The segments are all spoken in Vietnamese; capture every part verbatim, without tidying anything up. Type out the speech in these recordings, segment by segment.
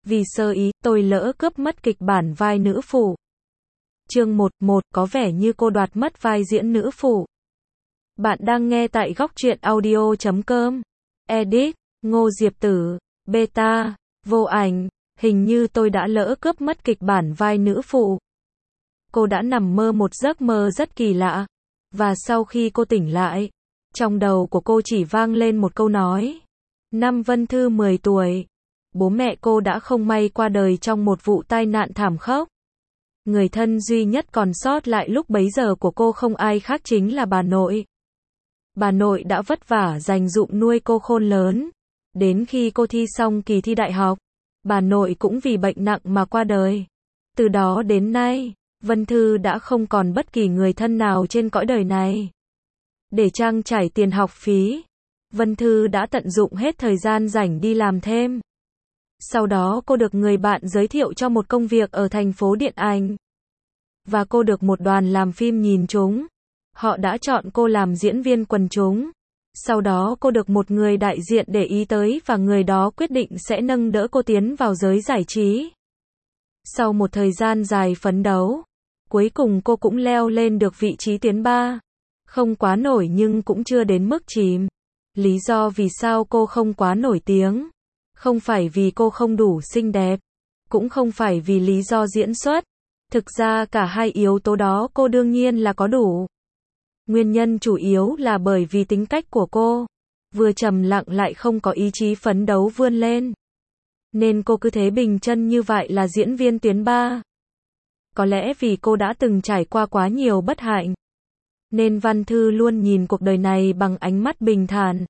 Vì sơ ý, tôi lỡ cướp mất kịch bản vai nữ phụ. Chương một một, có vẻ như cô đoạt mất vai diễn nữ phụ. Bạn đang nghe tại góc truyện audio chấm com. Edit, Ngô Diệp Tử, Beta, Vô Ảnh, hình như tôi đã lỡ cướp mất kịch bản vai nữ phụ. Cô đã nằm mơ một giấc mơ rất kỳ lạ. Và sau khi cô tỉnh lại, trong đầu của cô chỉ vang lên một câu nói. Năm Vân Thư mười tuổi. Bố mẹ cô đã không may qua đời trong một vụ tai nạn thảm khốc. Người thân duy nhất còn sót lại lúc bấy giờ của cô không ai khác chính là bà nội. Bà nội đã vất vả dành dụm nuôi cô khôn lớn. Đến khi cô thi xong kỳ thi đại học, bà nội cũng vì bệnh nặng mà qua đời. Từ đó đến nay, Vân Thư đã không còn bất kỳ người thân nào trên cõi đời này. Để trang trải tiền học phí, Vân Thư đã tận dụng hết thời gian rảnh đi làm thêm. Sau đó cô được người bạn giới thiệu cho một công việc ở thành phố điện ảnh. Và cô được một đoàn làm phim nhìn trúng. Họ đã chọn cô làm diễn viên quần chúng. Sau đó cô được một người đại diện để ý tới và người đó quyết định sẽ nâng đỡ cô tiến vào giới giải trí. Sau một thời gian dài phấn đấu, cuối cùng cô cũng leo lên được vị trí tuyến ba. Không quá nổi nhưng cũng chưa đến mức chìm. Lý do vì sao cô không quá nổi tiếng? Không phải vì cô không đủ xinh đẹp, cũng không phải vì lý do diễn xuất. Thực ra cả hai yếu tố đó cô đương nhiên là có đủ. Nguyên nhân chủ yếu là bởi vì tính cách của cô, vừa trầm lặng lại không có ý chí phấn đấu vươn lên. Nên cô cứ thế bình chân như vậy là diễn viên tuyến ba. Có lẽ vì cô đã từng trải qua quá nhiều bất hạnh, nên Văn Thư luôn nhìn cuộc đời này bằng ánh mắt bình thản.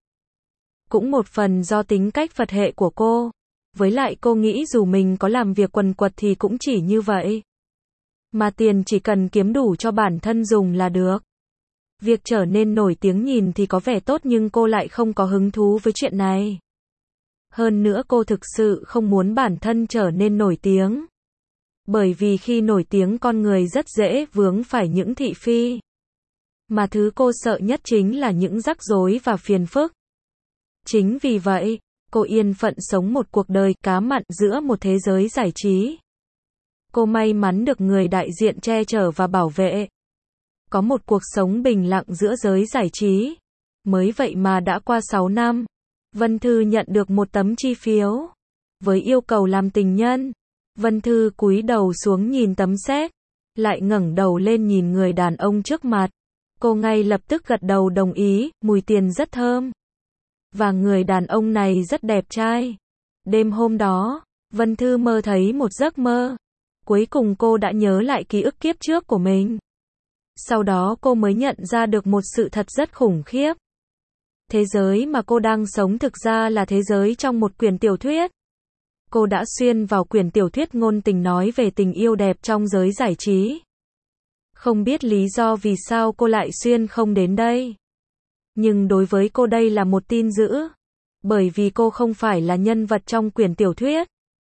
Cũng một phần do tính cách Phật hệ của cô. Với lại cô nghĩ dù mình có làm việc quần quật thì cũng chỉ như vậy. Mà tiền chỉ cần kiếm đủ cho bản thân dùng là được. Việc trở nên nổi tiếng nhìn thì có vẻ tốt nhưng cô lại không có hứng thú với chuyện này. Hơn nữa cô thực sự không muốn bản thân trở nên nổi tiếng. Bởi vì khi nổi tiếng con người rất dễ vướng phải những thị phi. Mà thứ cô sợ nhất chính là những rắc rối và phiền phức. Chính vì vậy, cô yên phận sống một cuộc đời cá mặn giữa một thế giới giải trí. Cô may mắn được người đại diện che chở và bảo vệ. Có một cuộc sống bình lặng giữa giới giải trí. Mới vậy mà đã qua sáu năm, Vân Thư nhận được một tấm chi phiếu. Với yêu cầu làm tình nhân, Vân Thư cúi đầu xuống nhìn tấm séc, lại ngẩng đầu lên nhìn người đàn ông trước mặt. Cô ngay lập tức gật đầu đồng ý, mùi tiền rất thơm. Và người đàn ông này rất đẹp trai. Đêm hôm đó, Vân Thư mơ thấy một giấc mơ. Cuối cùng cô đã nhớ lại ký ức kiếp trước của mình. Sau đó cô mới nhận ra được một sự thật rất khủng khiếp. Thế giới mà cô đang sống thực ra là thế giới trong một quyển tiểu thuyết. Cô đã xuyên vào quyển tiểu thuyết ngôn tình nói về tình yêu đẹp trong giới giải trí. Không biết lý do vì sao cô lại xuyên không đến đây. Nhưng đối với cô đây là một tin dữ. Bởi vì cô không phải là nhân vật trong quyển tiểu thuyết.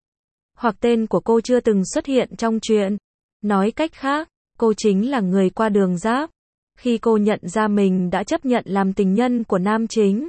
Hoặc tên của cô chưa từng xuất hiện trong truyện. Nói cách khác, cô chính là người qua đường giáp. Khi cô nhận ra mình đã chấp nhận làm tình nhân của nam chính.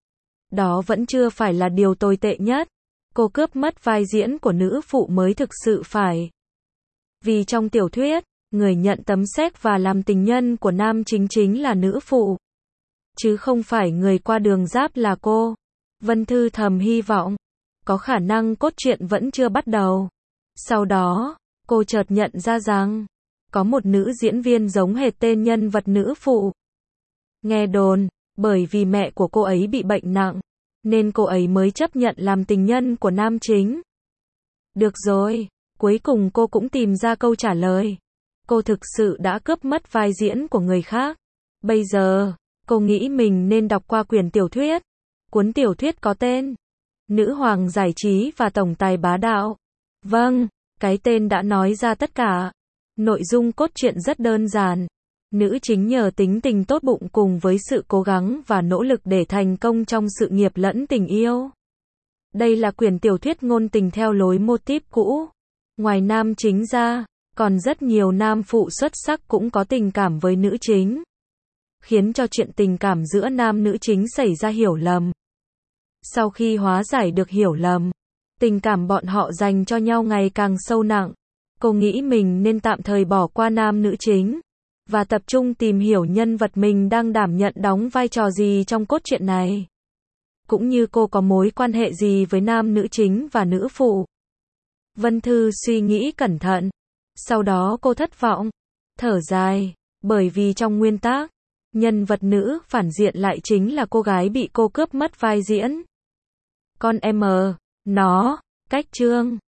Đó vẫn chưa phải là điều tồi tệ nhất. Cô cướp mất vai diễn của nữ phụ mới thực sự phải. Vì trong tiểu thuyết, người nhận tấm séc và làm tình nhân của nam chính chính là nữ phụ. Chứ không phải người qua đường giáp là cô. Vân Thư thầm hy vọng. Có khả năng cốt truyện vẫn chưa bắt đầu. Sau đó, cô chợt nhận ra rằng, có một nữ diễn viên giống hệt tên nhân vật nữ phụ. Nghe đồn, bởi vì mẹ của cô ấy bị bệnh nặng, nên cô ấy mới chấp nhận làm tình nhân của nam chính. Được rồi, cuối cùng cô cũng tìm ra câu trả lời. Cô thực sự đã cướp mất vai diễn của người khác. Bây giờ, cô nghĩ mình nên đọc qua quyển tiểu thuyết. Cuốn tiểu thuyết có tên Nữ hoàng giải trí và tổng tài bá đạo. Vâng, cái tên đã nói ra tất cả. Nội dung cốt truyện rất đơn giản. Nữ chính nhờ tính tình tốt bụng cùng với sự cố gắng và nỗ lực để thành công trong sự nghiệp lẫn tình yêu. Đây là quyển tiểu thuyết ngôn tình theo lối mô típ cũ. Ngoài nam chính ra, còn rất nhiều nam phụ xuất sắc cũng có tình cảm với nữ chính. Khiến cho chuyện tình cảm giữa nam nữ chính xảy ra hiểu lầm. Sau khi hóa giải được hiểu lầm, Tình cảm bọn họ dành cho nhau ngày càng sâu nặng. Cô nghĩ mình nên tạm thời bỏ qua nam nữ chính và tập trung tìm hiểu nhân vật mình đang đảm nhận đóng vai trò gì trong cốt truyện này. Cũng như cô có mối quan hệ gì với nam nữ chính và nữ phụ. Vân Thư suy nghĩ cẩn thận. Sau đó cô thất vọng, thở dài, bởi vì trong nguyên tác, nhân vật nữ phản diện lại chính là cô gái bị cô cướp mất vai diễn. Con em, nó, cách chương.